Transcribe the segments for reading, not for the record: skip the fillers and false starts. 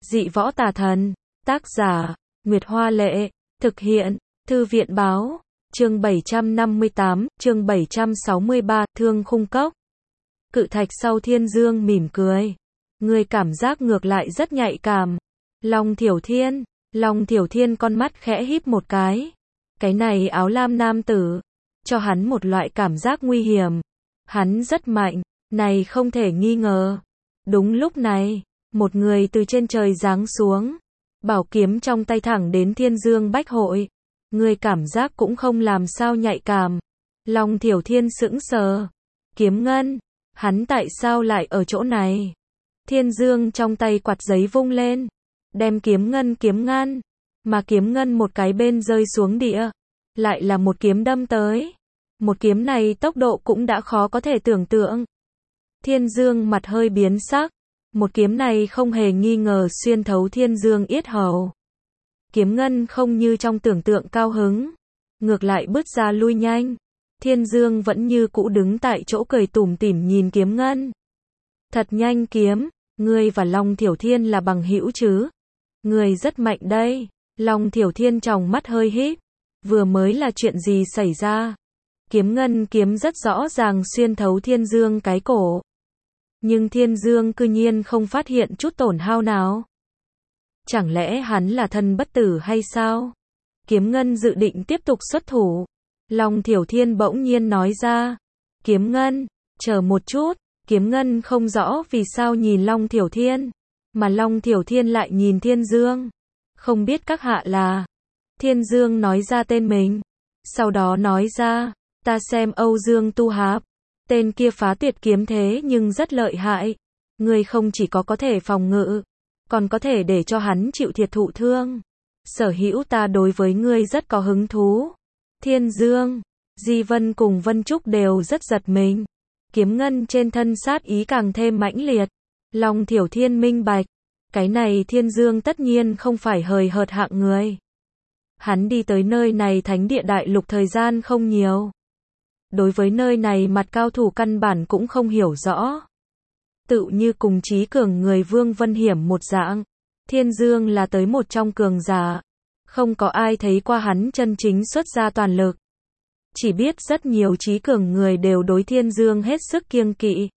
Dị võ tà thần. Tác giả, Nguyệt Hoa Lệ. Thực hiện, Thư viện Báo. Chương 758, chương 763, Thương Khung Cốc. Cự thạch sau Thiên Dương mỉm cười. Người cảm giác ngược lại rất nhạy cảm. Long Thiểu Thiên con mắt khẽ híp một cái. Cái này áo lam nam tử, cho hắn một loại cảm giác nguy hiểm. Hắn rất mạnh, này không thể nghi ngờ. Đúng lúc này, một người từ trên trời giáng xuống. Bảo kiếm trong tay thẳng đến Thiên Dương Bách Hội. Người cảm giác cũng không làm sao nhạy cảm. Long Thiểu Thiên sững sờ. Kiếm ngân, hắn tại sao lại ở chỗ này? Thiên Dương trong tay quạt giấy vung lên, đem kiếm ngân, mà kiếm ngân một cái bên rơi xuống địa, lại là một kiếm đâm tới. Một kiếm này tốc độ cũng đã khó có thể tưởng tượng. Thiên Dương mặt hơi biến sắc, một kiếm này không hề nghi ngờ xuyên thấu Thiên Dương yết hầu. Kiếm ngân không như trong tưởng tượng cao hứng, ngược lại bứt ra lui nhanh. Thiên Dương vẫn như cũ đứng tại chỗ cười tủm tỉm nhìn kiếm ngân. Thật nhanh kiếm, ngươi và Long Thiểu Thiên là bằng hữu chứ? Ngươi rất mạnh đây. Long Thiểu Thiên tròng mắt hơi híp. Vừa mới là chuyện gì xảy ra? Kiếm ngân kiếm rất rõ ràng xuyên thấu Thiên Dương cái cổ. Nhưng Thiên Dương cư nhiên không phát hiện chút tổn hao nào. Chẳng lẽ hắn là thân bất tử hay sao? Kiếm ngân dự định tiếp tục xuất thủ. Long Thiểu Thiên bỗng nhiên nói ra. Kiếm ngân, chờ một chút. Kiếm ngân không rõ vì sao nhìn Long Thiểu Thiên, mà Long Thiểu Thiên lại nhìn Thiên Dương. Không biết các hạ là. Thiên Dương nói ra tên mình. Sau đó nói ra, ta xem Âu Dương Tu Hạp. Tên kia phá tuyệt kiếm thế nhưng rất lợi hại. Ngươi không chỉ có thể phòng ngự, còn có thể để cho hắn chịu thiệt thụ thương. Sở hữu ta đối với ngươi rất có hứng thú. Thiên Dương, Di Vân cùng Vân Trúc đều rất giật mình. Kiếm ngân trên thân sát ý càng thêm mãnh liệt. Long Thiểu Thiên minh bạch. Cái này Thiên Dương tất nhiên không phải hời hợt hạng người. Hắn đi tới nơi này thánh địa đại lục thời gian không nhiều. Đối với nơi này mặt cao thủ căn bản cũng không hiểu rõ. Tự như cùng chí cường người Vương Vân Hiểm một dạng. Thiên Dương là tới một trong cường giả. Không có ai thấy qua hắn chân chính xuất ra toàn lực. Chỉ biết rất nhiều chí cường người đều đối Thiên Dương hết sức kiêng kỵ.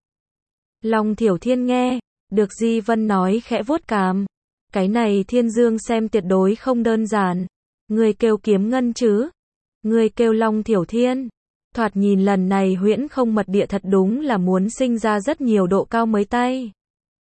Long Thiểu Thiên nghe, được Di Vân nói khẽ vuốt cằm. Cái này Thiên Dương xem tuyệt đối không đơn giản. Người kêu kiếm ngân chứ? Người kêu Long Thiểu Thiên? Thoạt nhìn lần này huyễn không mật địa thật đúng là muốn sinh ra rất nhiều độ cao mới tay.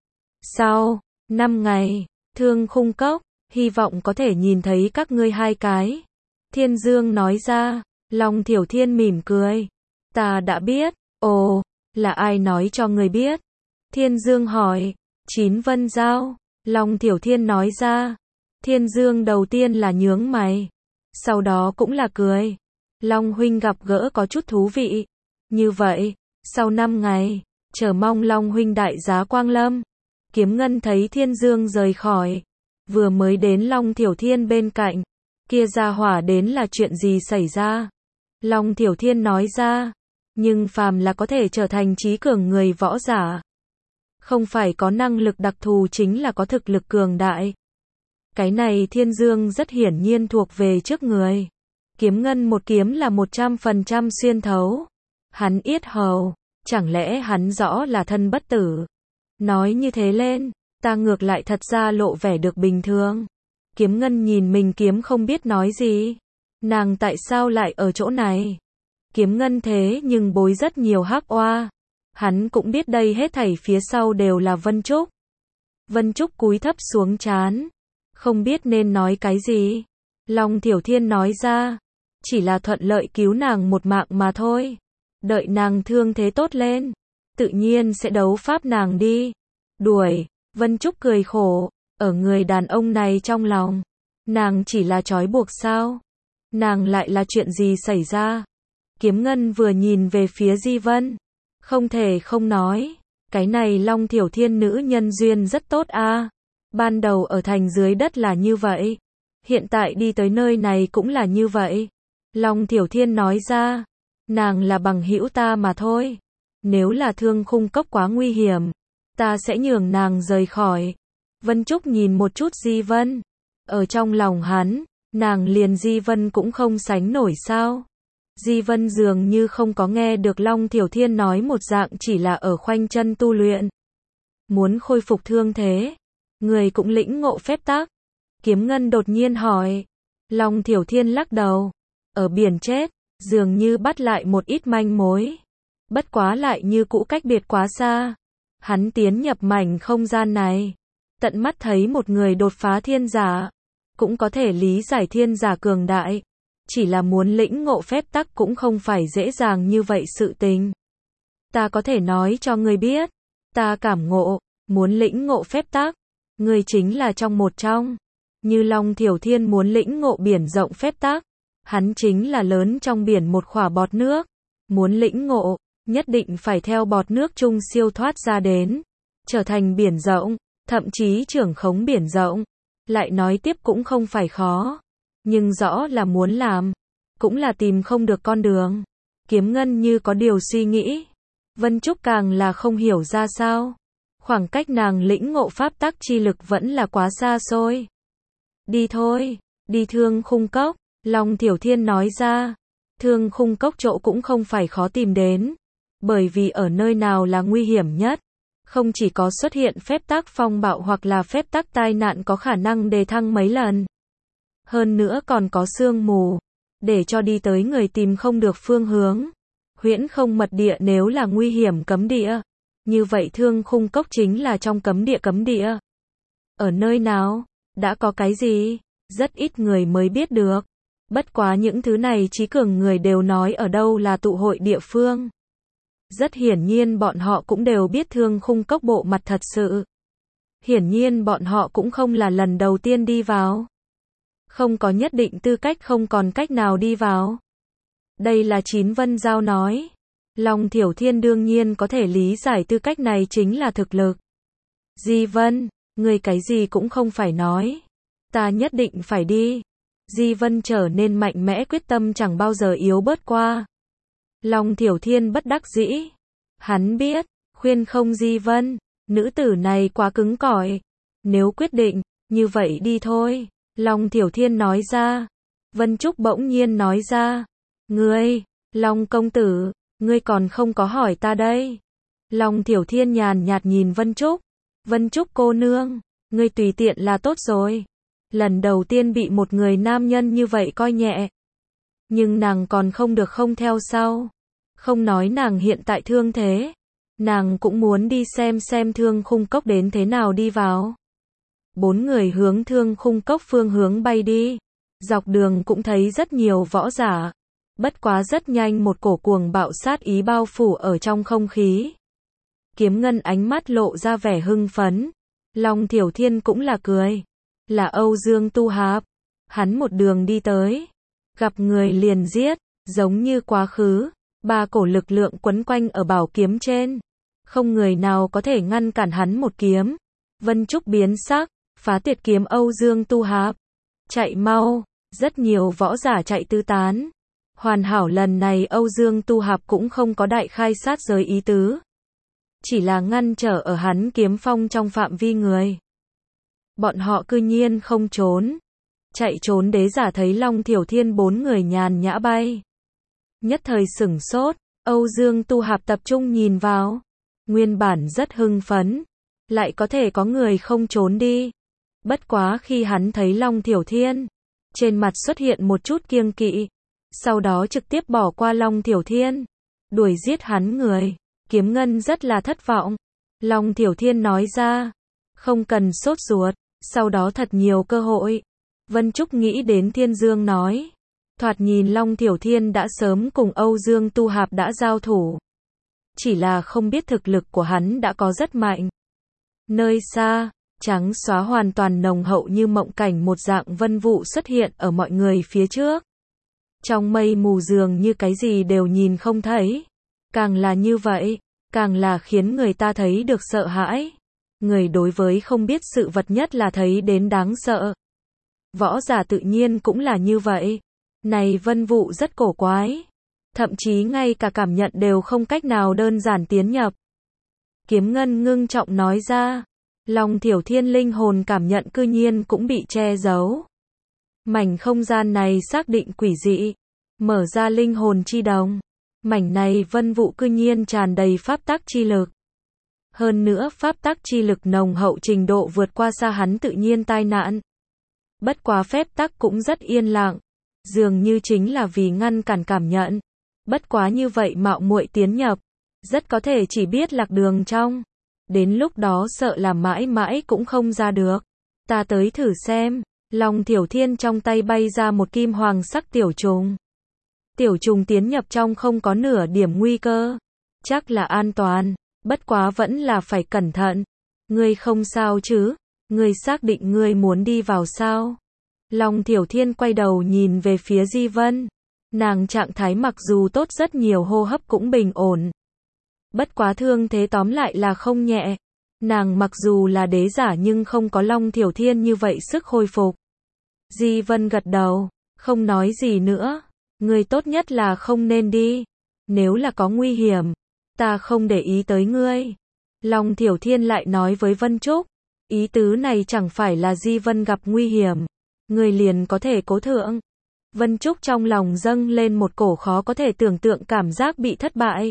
Sau 5 ngày, Thương Khung Cốc, hy vọng có thể nhìn thấy các ngươi hai cái. Thiên Dương nói ra. Long Thiểu Thiên mỉm cười. Ta đã biết. Ồ, là ai nói cho người biết? Thiên Dương hỏi. Chín Vân Giao. Long Thiểu Thiên nói ra. Thiên Dương đầu tiên là nhướng mày. Sau đó cũng là cười. Long huynh gặp gỡ có chút thú vị. Như vậy, sau 5 ngày, chờ mong Long huynh đại giá quang lâm. Kiếm ngân thấy Thiên Dương rời khỏi. Vừa mới đến Long Thiểu Thiên bên cạnh. Kia ra hỏa đến là chuyện gì xảy ra? Long Thiểu Thiên nói ra. Nhưng phàm là có thể trở thành chí cường người võ giả. Không phải có năng lực đặc thù chính là có thực lực cường đại. Cái này Thiên Dương rất hiển nhiên thuộc về trước người. Kiếm ngân một kiếm là 100% xuyên thấu. Hắn yết hầu. Chẳng lẽ hắn rõ là thân bất tử? Nói như thế lên, ta ngược lại thật ra lộ vẻ được bình thường. Kiếm ngân nhìn mình kiếm không biết nói gì. Nàng tại sao lại ở chỗ này? Kiếm ngân thế nhưng bối rất nhiều hắc oa. Hắn cũng biết đây hết thảy phía sau đều là Vân Trúc. Vân Trúc cúi thấp xuống trán. Không biết nên nói cái gì. Long Thiểu Thiên nói ra. Chỉ là thuận lợi cứu nàng một mạng mà thôi. Đợi nàng thương thế tốt lên, tự nhiên sẽ đấu pháp nàng đi. Đuổi. Vân Trúc cười khổ. Ở người đàn ông này trong lòng, nàng chỉ là trói buộc sao? Nàng lại là chuyện gì xảy ra? Kiếm ngân vừa nhìn về phía Di Vân. Không thể không nói. Cái này Long Thiểu Thiên nữ nhân duyên rất tốt a. Ban đầu ở thành dưới đất là như vậy. Hiện tại đi tới nơi này cũng là như vậy. Long Thiểu Thiên nói ra. Nàng là bằng hữu ta mà thôi. Nếu là Thương Khung Cốc quá nguy hiểm, ta sẽ nhường nàng rời khỏi. Vân Trúc nhìn một chút Di Vân. Ở trong lòng hắn, nàng liền Di Vân cũng không sánh nổi sao. Di Vân dường như không có nghe được Long Thiểu Thiên nói một dạng, chỉ là ở khoanh chân tu luyện. Muốn khôi phục thương thế. Người cũng lĩnh ngộ phép tắc. Kiếm Ngân đột nhiên hỏi. Long Thiểu Thiên lắc đầu. Ở biển chết, dường như bắt lại một ít manh mối. Bất quá lại như cũ cách biệt quá xa. Hắn tiến nhập mảnh không gian này. Tận mắt thấy một người đột phá thiên giả. Cũng có thể lý giải thiên giả cường đại. Chỉ là muốn lĩnh ngộ phép tắc cũng không phải dễ dàng như vậy sự tình. Ta có thể nói cho ngươi biết. Ta cảm ngộ, muốn lĩnh ngộ phép tắc. Ngươi chính là trong một trong. Như Long Thiểu Thiên muốn lĩnh ngộ biển rộng phép tắc. Hắn chính là lớn trong biển một khỏa bọt nước. Muốn lĩnh ngộ, nhất định phải theo bọt nước chung siêu thoát ra đến. Trở thành biển rộng, thậm chí trưởng khống biển rộng. Lại nói tiếp cũng không phải khó. Nhưng rõ là muốn làm. Cũng là tìm không được con đường. Kiếm Ngân như có điều suy nghĩ. Vân Trúc càng là không hiểu ra sao. Khoảng cách nàng lĩnh ngộ pháp tắc chi lực vẫn là quá xa xôi. Đi thôi, đi Thương Khung Cốc. Long Thiểu Thiên nói ra. Thương Khung Cốc chỗ cũng không phải khó tìm đến. Bởi vì ở nơi nào là nguy hiểm nhất. Không chỉ có xuất hiện phép tắc phong bạo hoặc là phép tắc tai nạn có khả năng đề thăng mấy lần. Hơn nữa còn có sương mù. Để cho đi tới người tìm không được phương hướng. Huyễn không mật địa nếu là nguy hiểm cấm địa. Như vậy Thương Khung Cốc chính là trong cấm địa cấm địa. Ở nơi nào? Đã có cái gì? Rất ít người mới biết được. Bất quá những thứ này trí cường người đều nói ở đâu là tụ hội địa phương. Rất hiển nhiên bọn họ cũng đều biết Thương Khung Cốc bộ mặt thật sự. Hiển nhiên bọn họ cũng không là lần đầu tiên đi vào. Không có nhất định tư cách, không còn cách nào đi vào. Đây là Chín Vân Giao nói. Long Thiểu Thiên đương nhiên có thể lý giải tư cách này chính là thực lực. Di Vân, người cái gì cũng không phải nói. Ta nhất định phải đi. Di Vân trở nên mạnh mẽ, quyết tâm chẳng bao giờ yếu bớt qua. Long Thiểu Thiên bất đắc dĩ. Hắn biết, khuyên không Di Vân, nữ tử này quá cứng cỏi. Nếu quyết định, như vậy đi thôi. Long Thiểu Thiên nói ra. Vân Trúc bỗng nhiên nói ra. Ngươi, Long công tử, ngươi còn không có hỏi ta đây. Long Thiểu Thiên nhàn nhạt nhìn Vân Trúc. Vân Trúc cô nương, ngươi tùy tiện là tốt rồi. Lần đầu tiên bị một người nam nhân như vậy coi nhẹ. Nhưng nàng còn không được không theo sau. Không nói nàng hiện tại thương thế. Nàng cũng muốn đi xem Thương Khung Cốc đến thế nào đi vào. 4 người hướng Thương Khung Cốc phương hướng bay đi. Dọc đường cũng thấy rất nhiều võ giả. Bất quá rất nhanh một cổ cuồng bạo sát ý bao phủ ở trong không khí. Kiếm Ngân ánh mắt lộ ra vẻ hưng phấn. Long Thiểu Thiên cũng là cười. Là Âu Dương Tu Hạp. Hắn một đường đi tới. Gặp người liền giết. Giống như quá khứ. 3 cổ lực lượng quấn quanh ở bảo kiếm trên. Không người nào có thể ngăn cản hắn một kiếm. Vân Trúc biến sắc. Phá tuyệt kiếm Âu Dương Tu Hạp. Chạy mau. Rất nhiều võ giả chạy tứ tán. Hoàn hảo lần này Âu Dương Tu Hạp cũng không có đại khai sát giới ý tứ. Chỉ là ngăn trở ở hắn kiếm phong trong phạm vi người. Bọn họ cư nhiên không trốn. Chạy trốn đế giả thấy Long Thiểu Thiên 4 người nhàn nhã bay. Nhất thời sửng sốt, Âu Dương Tu Hạp tập trung nhìn vào. Nguyên bản rất hưng phấn. Lại có thể có người không trốn đi. Bất quá khi hắn thấy Long Thiểu Thiên. Trên mặt xuất hiện một chút kiêng kỵ. Sau đó trực tiếp bỏ qua Long Thiểu Thiên. Đuổi giết hắn người. Kiếm Ngân rất là thất vọng. Long Thiểu Thiên nói ra. Không cần sốt ruột. Sau đó thật nhiều cơ hội. Vân Trúc nghĩ đến Thiên Dương nói. Thoạt nhìn Long Thiểu Thiên đã sớm cùng Âu Dương Tu Hạp đã giao thủ. Chỉ là không biết thực lực của hắn đã có rất mạnh. Nơi xa, trắng xóa hoàn toàn nồng hậu như mộng cảnh một dạng vân vụ xuất hiện ở mọi người phía trước. Trong mây mù dường như cái gì đều nhìn không thấy. Càng là như vậy, càng là khiến người ta thấy được sợ hãi. Người đối với không biết sự vật nhất là thấy đến đáng sợ. Võ giả tự nhiên cũng là như vậy. Này vân vụ rất cổ quái. Thậm chí ngay cả cảm nhận đều không cách nào đơn giản tiến nhập. Kiếm Ngân ngưng trọng nói ra. Long Thiểu Thiên linh hồn cảm nhận cư nhiên cũng bị che giấu. Mảnh không gian này xác định quỷ dị. Mở ra linh hồn chi đồng. Mảnh này vân vụ cư nhiên tràn đầy pháp tắc chi lực. Hơn nữa pháp tắc chi lực nồng hậu trình độ vượt qua xa hắn tự nhiên tai nạn. Bất quá phép tắc cũng rất yên lặng. Dường như chính là vì ngăn cản cảm nhận. Bất quá như vậy mạo muội tiến nhập. Rất có thể chỉ biết lạc đường trong. Đến lúc đó sợ là mãi mãi cũng không ra được. Ta tới thử xem. Long Thiểu Thiên trong tay bay ra một kim hoàng sắc tiểu trùng. Tiểu trùng tiến nhập trong không có nửa điểm nguy cơ. Chắc là an toàn. Bất quá vẫn là phải cẩn thận. Ngươi không sao chứ? Ngươi xác định ngươi muốn đi vào sao? Long Thiểu Thiên quay đầu nhìn về phía Di Vân. Nàng trạng thái mặc dù tốt rất nhiều, hô hấp cũng bình ổn. Bất quá thương thế tóm lại là không nhẹ. Nàng mặc dù là đế giả nhưng không có Long Thiểu Thiên như vậy sức hồi phục. Di Vân gật đầu, không nói gì nữa. Ngươi tốt nhất là không nên đi. Nếu là có nguy hiểm, ta không để ý tới ngươi. Long Thiểu Thiên lại nói với Vân Trúc. Ý tứ này chẳng phải là Di Vân gặp nguy hiểm. Ngươi liền có thể cố thượng. Vân Trúc trong lòng dâng lên một cổ khó có thể tưởng tượng cảm giác bị thất bại.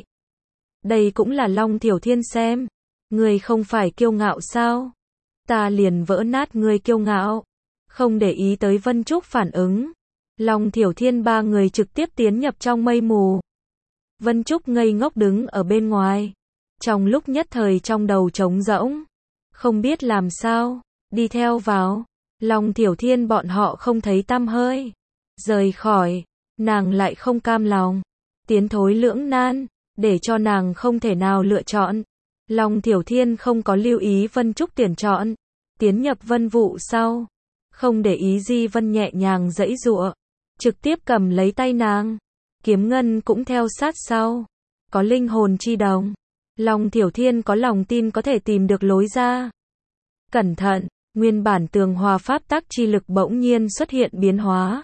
Đây cũng là Long Thiểu Thiên xem. Ngươi không phải kiêu ngạo sao? Ta liền vỡ nát ngươi kiêu ngạo. Không để ý tới Vân Trúc phản ứng. Long Thiểu Thiên ba người trực tiếp tiến nhập trong mây mù. Vân Trúc ngây ngốc đứng ở bên ngoài. Trong lúc nhất thời trong đầu trống rỗng. Không biết làm sao. Đi theo vào. Long Thiểu Thiên bọn họ không thấy tăm hơi. Rời khỏi. Nàng lại không cam lòng. Tiến thối lưỡng nan. Để cho nàng không thể nào lựa chọn. Long Thiểu Thiên không có lưu ý Vân Trúc tuyển chọn. Tiến nhập vân vụ sau. Không để ý Di Vân nhẹ nhàng giãy giụa. Trực tiếp cầm lấy tay nàng. Kiếm Ngân cũng theo sát sau. Có linh hồn chi đồng. Long Thiểu Thiên có lòng tin có thể tìm được lối ra. Cẩn thận, nguyên bản tường hòa pháp tắc chi lực bỗng nhiên xuất hiện biến hóa.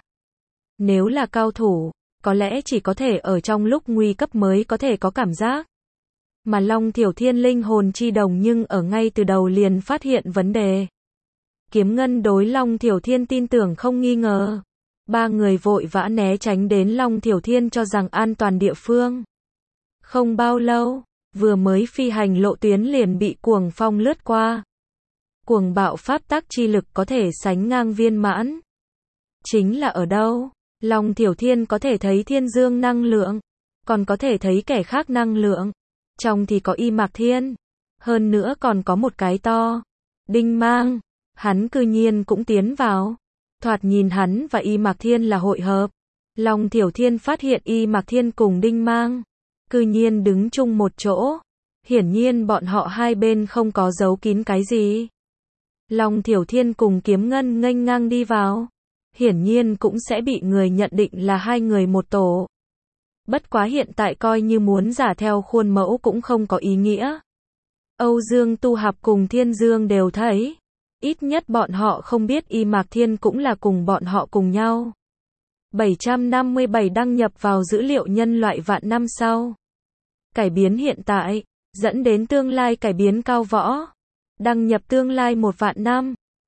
Nếu là cao thủ, có lẽ chỉ có thể ở trong lúc nguy cấp mới có thể có cảm giác. Mà Long Thiểu Thiên linh hồn chi đồng nhưng ở ngay từ đầu liền phát hiện vấn đề. Kiếm Ngân đối Long Thiểu Thiên tin tưởng không nghi ngờ. Ba người vội vã né tránh đến Long Thiểu Thiên cho rằng an toàn địa phương. Không bao lâu, vừa mới phi hành lộ tuyến liền bị cuồng phong lướt qua. Cuồng bạo pháp tắc chi lực có thể sánh ngang viên mãn. Chính là ở đâu? Long Thiểu Thiên có thể thấy thiên dương năng lượng, còn có thể thấy kẻ khác năng lượng. Trong thì có Y Mạc Thiên, hơn nữa còn có một cái to. Đinh Mang, hắn cư nhiên cũng tiến vào. Thoạt nhìn hắn và Y Mạc Thiên là hội hợp. Long Thiểu Thiên phát hiện Y Mạc Thiên cùng Đinh Mang cư nhiên đứng chung một chỗ. Hiển nhiên bọn họ hai bên không có giấu kín cái gì. Long Thiểu Thiên cùng Kiếm Ngân nghênh ngang đi vào. Hiển nhiên cũng sẽ bị người nhận định là hai người một tổ. Bất quá hiện tại coi như muốn giả theo khuôn mẫu cũng không có ý nghĩa. Âu Dương Tu Hạp cùng Thiên Dương đều thấy. Ít nhất bọn họ không biết Y Mạc Thiên cũng là cùng bọn họ cùng nhau. 757 đăng nhập vào dữ liệu nhân loại vạn năm sau. Cải biến hiện tại, dẫn đến tương lai cải biến cao võ. Đăng nhập tương lai 1 vạn năm.